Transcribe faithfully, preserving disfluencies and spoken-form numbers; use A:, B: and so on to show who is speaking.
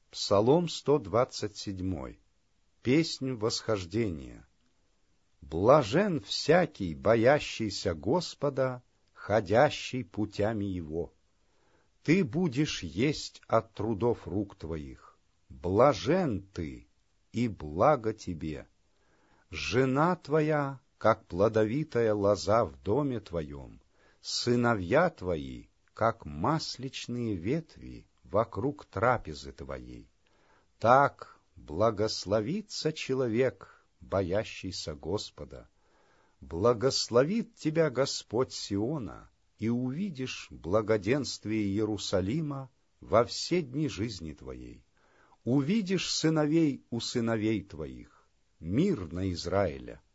A: Псалом сто двадцать семь. Песнь восхождения. Блажен всякий, боящийся Господа, ходящий путями Его. Ты будешь есть от трудов рук твоих. Блажен ты, и благо тебе. Жена твоя, как плодовитая лоза в доме твоем, сыновья твои, как масличные ветви вокруг трапезы твоей. Так благословится человек, боящийся Господа. Благословит тебя Господь Сиона, и увидишь благоденствие Иерусалима во все дни жизни твоей. Увидишь сыновей у сыновей твоих, мир на Израиля.